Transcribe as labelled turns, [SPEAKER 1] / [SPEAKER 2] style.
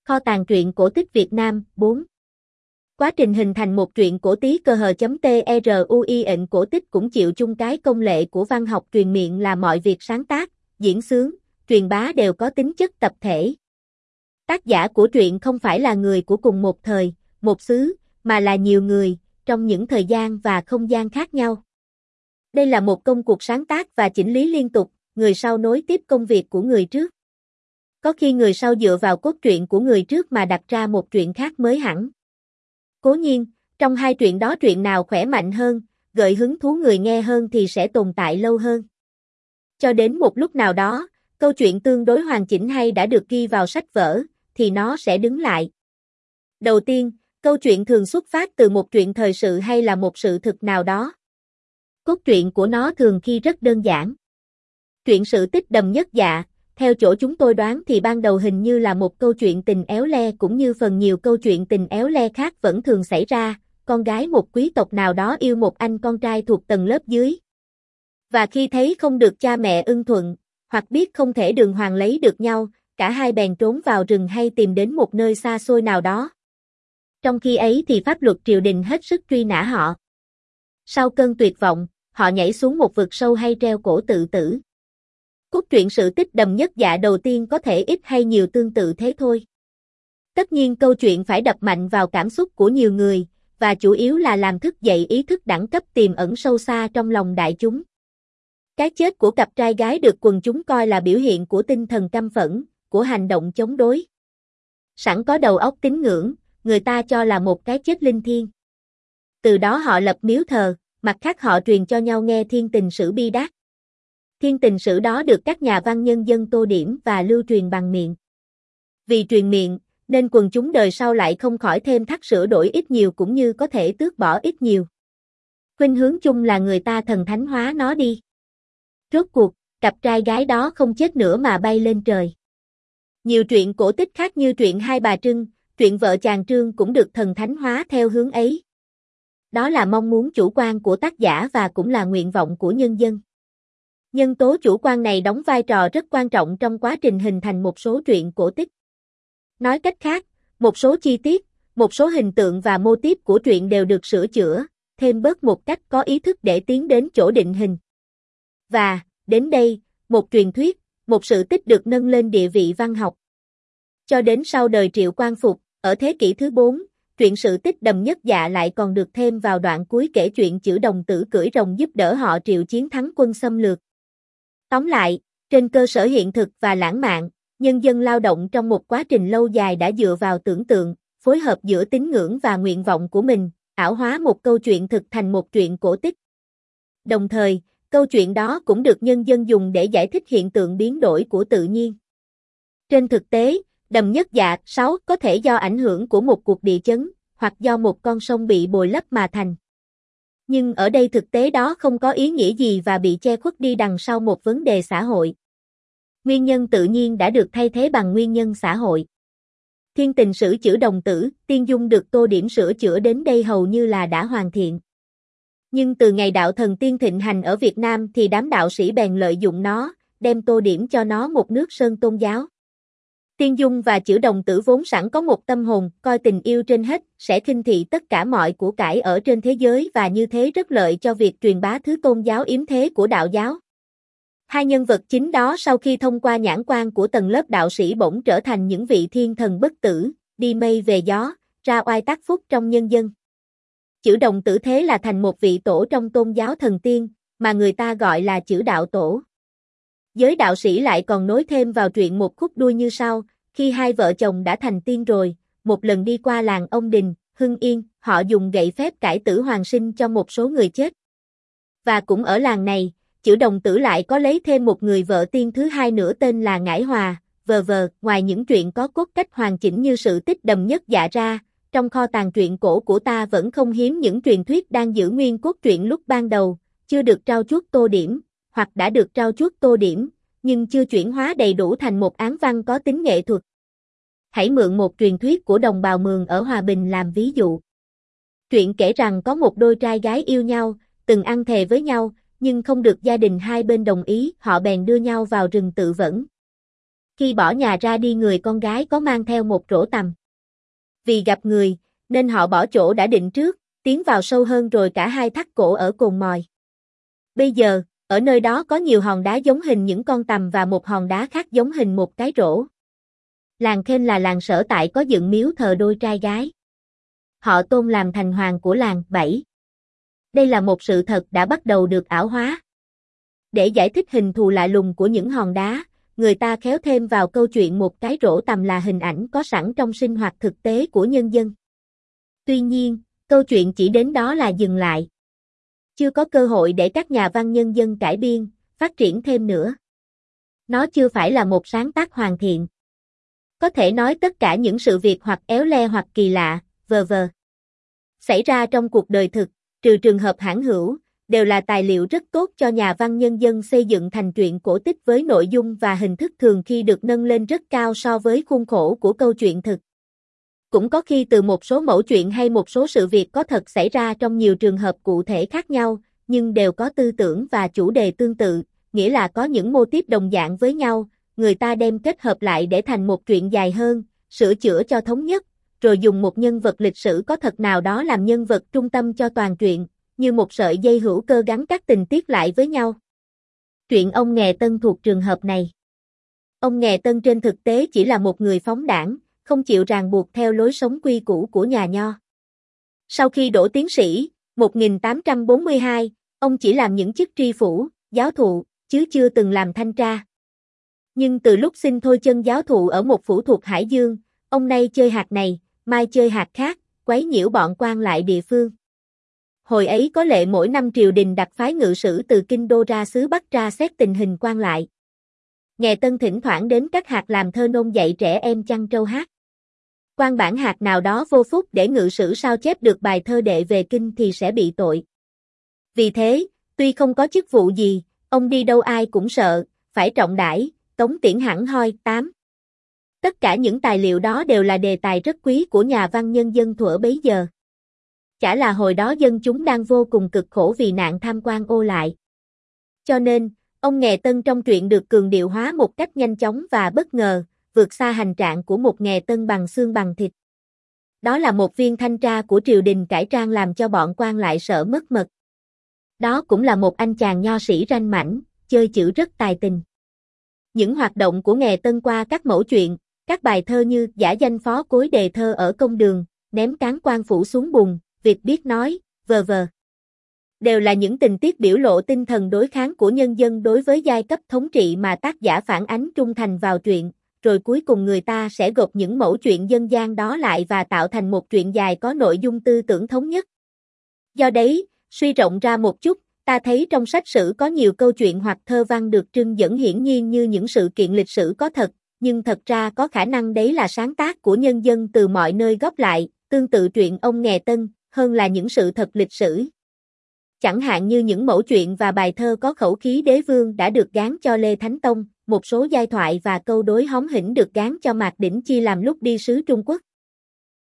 [SPEAKER 1] Kho tàng truyện cổ tích Việt Nam, 4. Quá trình hình thành một truyện cổ tí cơ hờ.trui cổ tích cũng chịu chung cái công lệ của văn học truyền miệng là mọi việc sáng tác, diễn xướng, truyền bá đều có tính chất tập thể. Tác giả của truyện không phải là người của cùng một thời, một xứ, mà là nhiều người, trong những thời gian và không gian khác nhau. Đây là một công cuộc sáng tác và chỉnh lý liên tục, người sau nối tiếp công việc của người trước. Có khi người sau dựa vào cốt truyện của người trước mà đặt ra một truyện khác mới hẳn. Cố nhiên, trong hai truyện đó truyện nào khỏe mạnh hơn, gợi hứng thú người nghe hơn thì sẽ tồn tại lâu hơn. Cho đến một lúc nào đó, câu chuyện tương đối hoàn chỉnh hay đã được ghi vào sách vở, thì nó sẽ đứng lại. Đầu tiên, câu chuyện thường xuất phát từ một truyện thời sự hay là một sự thực nào đó. Cốt truyện của nó thường khi rất đơn giản. Truyện sự tích Đầm Nhất Dạ, theo chỗ chúng tôi đoán thì ban đầu hình như là một câu chuyện tình éo le cũng như phần nhiều câu chuyện tình éo le khác vẫn thường xảy ra, con gái một quý tộc nào đó yêu một anh con trai thuộc tầng lớp dưới. Và khi thấy không được cha mẹ ưng thuận, hoặc biết không thể đường hoàng lấy được nhau, cả hai bèn trốn vào rừng hay tìm đến một nơi xa xôi nào đó. Trong khi ấy thì pháp luật triều đình hết sức truy nã họ. Sau cơn tuyệt vọng, họ nhảy xuống một vực sâu hay treo cổ tự tử. Cốt truyện sự tích Đầm Nhất Dạ đầu tiên có thể ít hay nhiều tương tự thế thôi. Tất nhiên câu chuyện phải đập mạnh vào cảm xúc của nhiều người, và chủ yếu là làm thức dậy ý thức đẳng cấp tiềm ẩn sâu xa trong lòng đại chúng. Cái chết của cặp trai gái được quần chúng coi là biểu hiện của tinh thần căm phẫn, của hành động chống đối. Sẵn có đầu óc tín ngưỡng, người ta cho là một cái chết linh thiêng. Từ đó họ lập miếu thờ, mặt khác họ truyền cho nhau nghe thiên tình sử bi đát. Thiên tình sử đó được các nhà văn nhân dân tô điểm và lưu truyền bằng miệng. Vì truyền miệng, nên quần chúng đời sau lại không khỏi thêm thắt sửa đổi ít nhiều cũng như có thể tước bỏ ít nhiều. Khuynh hướng chung là người ta thần thánh hóa nó đi. Rốt cuộc, cặp trai gái đó không chết nữa mà bay lên trời. Nhiều truyện cổ tích khác như truyện Hai Bà Trưng, truyện Vợ Chàng Trương cũng được thần thánh hóa theo hướng ấy. Đó là mong muốn chủ quan của tác giả và cũng là nguyện vọng của nhân dân. Nhân tố chủ quan này đóng vai trò rất quan trọng trong quá trình hình thành một số truyện cổ tích. Nói cách khác, một số chi tiết, một số hình tượng và mô típ của truyện đều được sửa chữa, thêm bớt một cách có ý thức để tiến đến chỗ định hình. Và, đến đây, một truyền thuyết, một sự tích được nâng lên địa vị văn học. Cho đến sau đời Triệu Quang Phục, ở thế kỷ thứ 4, truyện sự tích Đầm Nhất Dạ lại còn được thêm vào đoạn cuối kể chuyện Chữ Đồng Tử cưỡi rồng giúp đỡ họ Triệu chiến thắng quân xâm lược. Tóm lại, trên cơ sở hiện thực và lãng mạn, nhân dân lao động trong một quá trình lâu dài đã dựa vào tưởng tượng, phối hợp giữa tín ngưỡng và nguyện vọng của mình, ảo hóa một câu chuyện thực thành một truyện cổ tích. Đồng thời, câu chuyện đó cũng được nhân dân dùng để giải thích hiện tượng biến đổi của tự nhiên. Trên thực tế, Đầm Nhất Dạ 6 có thể do ảnh hưởng của một cuộc địa chấn, hoặc do một con sông bị bồi lấp mà thành. Nhưng ở đây thực tế đó không có ý nghĩa gì và bị che khuất đi đằng sau một vấn đề xã hội. Nguyên nhân tự nhiên đã được thay thế bằng nguyên nhân xã hội. Thiên tình sử Chữ Đồng Tử, Tiên Dung được tô điểm sửa chữa đến đây hầu như là đã hoàn thiện. Nhưng từ ngày đạo thần tiên thịnh hành ở Việt Nam thì đám đạo sĩ bèn lợi dụng nó, đem tô điểm cho nó một nước sơn tôn giáo. Tiên Dung và Chữ Đồng Tử vốn sẵn có một tâm hồn, coi tình yêu trên hết, sẽ khinh thị tất cả mọi của cải ở trên thế giới và như thế rất lợi cho việc truyền bá thứ tôn giáo yếm thế của đạo giáo. Hai nhân vật chính đó sau khi thông qua nhãn quan của tầng lớp đạo sĩ bỗng trở thành những vị thiên thần bất tử, đi mây về gió, ra oai tác phúc trong nhân dân. Chữ Đồng Tử thế là thành một vị tổ trong tôn giáo thần tiên, mà người ta gọi là Chữ Đạo Tổ. Giới đạo sĩ lại còn nối thêm vào truyện một khúc đuôi như sau: khi hai vợ chồng đã thành tiên rồi, một lần đi qua làng ông Đình, Hưng Yên, họ dùng gậy phép cải tử hoàn sinh cho một số người chết. Và cũng ở làng này, Chữ Đồng Tử lại có lấy thêm một người vợ tiên thứ hai nữa tên là Ngải Hòa, ngoài những truyện có cốt cách hoàn chỉnh như sự tích Đầm Nhất Dạ ra, trong kho tàng truyện cổ của ta vẫn không hiếm những truyền thuyết đang giữ nguyên cốt truyện lúc ban đầu, chưa được trau chuốt tô điểm, hoặc đã được trau chuốt tô điểm, nhưng chưa chuyển hóa đầy đủ thành một án văn có tính nghệ thuật. Hãy mượn một truyền thuyết của đồng bào Mường ở Hòa Bình làm ví dụ. Truyện kể rằng có một đôi trai gái yêu nhau, từng ăn thề với nhau, nhưng không được gia đình hai bên đồng ý, họ bèn đưa nhau vào rừng tự vẫn. Khi bỏ nhà ra đi người con gái có mang theo một rổ tằm. Vì gặp người, nên họ bỏ chỗ đã định trước, tiến vào sâu hơn rồi cả hai thắt cổ ở cồn mòi. Bây giờ, ở nơi đó có nhiều hòn đá giống hình những con tằm và một hòn đá khác giống hình một cái rổ. Làng Khen là làng sở tại có dựng miếu thờ đôi trai gái. Họ tôn làm thành hoàng của làng. 7. Đây là một sự thật đã bắt đầu được ảo hóa. Để giải thích hình thù lạ lùng của những hòn đá, người ta khéo thêm vào câu chuyện một cái rổ tằm là hình ảnh có sẵn trong sinh hoạt thực tế của nhân dân. Tuy nhiên, câu chuyện chỉ đến đó là dừng lại. Chưa có cơ hội để các nhà văn nhân dân cải biên, phát triển thêm nữa. Nó chưa phải là một sáng tác hoàn thiện. Có thể nói tất cả những sự việc hoặc éo le hoặc kỳ lạ, v.v. xảy ra trong cuộc đời thực, trừ trường hợp hãng hữu, đều là tài liệu rất tốt cho nhà văn nhân dân xây dựng thành truyện cổ tích với nội dung và hình thức thường khi được nâng lên rất cao so với khuôn khổ của câu chuyện thực. Cũng có khi từ một số mẫu chuyện hay một số sự việc có thật xảy ra trong nhiều trường hợp cụ thể khác nhau, nhưng đều có tư tưởng và chủ đề tương tự, nghĩa là có những mô típ đồng dạng với nhau, người ta đem kết hợp lại để thành một truyện dài hơn, sửa chữa cho thống nhất, rồi dùng một nhân vật lịch sử có thật nào đó làm nhân vật trung tâm cho toàn truyện, như một sợi dây hữu cơ gắn các tình tiết lại với nhau. Truyện Ông Nghè Tân thuộc trường hợp này. Ông Nghè Tân trên thực tế chỉ là một người phóng đảng, không chịu ràng buộc theo lối sống quy củ của nhà Nho. Sau khi đỗ tiến sĩ, 1842, ông chỉ làm những chức tri phủ, giáo thụ, chứ chưa từng làm thanh tra. Nhưng từ lúc xin thôi chân giáo thụ ở một phủ thuộc Hải Dương, ông nay chơi hạt này, mai chơi hạt khác, quấy nhiễu bọn quan lại địa phương. Hồi ấy có lệ mỗi năm triều đình đặt phái ngự sử từ kinh đô ra xứ Bắc tra xét tình hình quan lại. Nghè Tân thỉnh thoảng đến các hạt làm thơ nôm dạy trẻ em chăn trâu hát. Quan bản hạt nào đó vô phúc để ngự sử sao chép được bài thơ đệ về kinh thì sẽ bị tội. Vì thế, tuy không có chức vụ gì, ông đi đâu ai cũng sợ, phải trọng đãi, tống tiễn hẳn hoi. 8. Tất cả những tài liệu đó đều là đề tài rất quý của nhà văn nhân dân thuở bấy giờ. Chả là hồi đó dân chúng đang vô cùng cực khổ vì nạn tham quan ô lại. Cho nên, ông Nghè Tân trong truyện được cường điệu hóa một cách nhanh chóng và bất ngờ, vượt xa hành trạng của một Nghè Tân bằng xương bằng thịt. Đó là một viên thanh tra của triều đình cải trang làm cho bọn quan lại sợ mất mật. Đó cũng là một anh chàng nho sĩ ranh mãnh, chơi chữ rất tài tình. Những hoạt động của Nghè Tân qua các mẫu chuyện, các bài thơ như giả danh phó cối đề thơ ở công đường, ném cán quan phủ xuống bùn, việc biết nói, v.v. đều là những tình tiết biểu lộ tinh thần đối kháng của nhân dân đối với giai cấp thống trị mà tác giả phản ánh trung thành vào truyện, rồi cuối cùng người ta sẽ gộp những mẫu chuyện dân gian đó lại và tạo thành một truyện dài có nội dung tư tưởng thống nhất. Do đấy, suy rộng ra một chút, ta thấy trong sách sử có nhiều câu chuyện hoặc thơ văn được trưng dẫn hiển nhiên như những sự kiện lịch sử có thật, nhưng thật ra có khả năng đấy là sáng tác của nhân dân từ mọi nơi góp lại, tương tự truyện Ông Nghè Tân, hơn là những sự thật lịch sử. Chẳng hạn như những mẫu chuyện và bài thơ có khẩu khí đế vương đã được gán cho Lê Thánh Tông, một số giai thoại và câu đối hóm hỉnh được gán cho Mạc Đĩnh Chi làm lúc đi sứ Trung Quốc.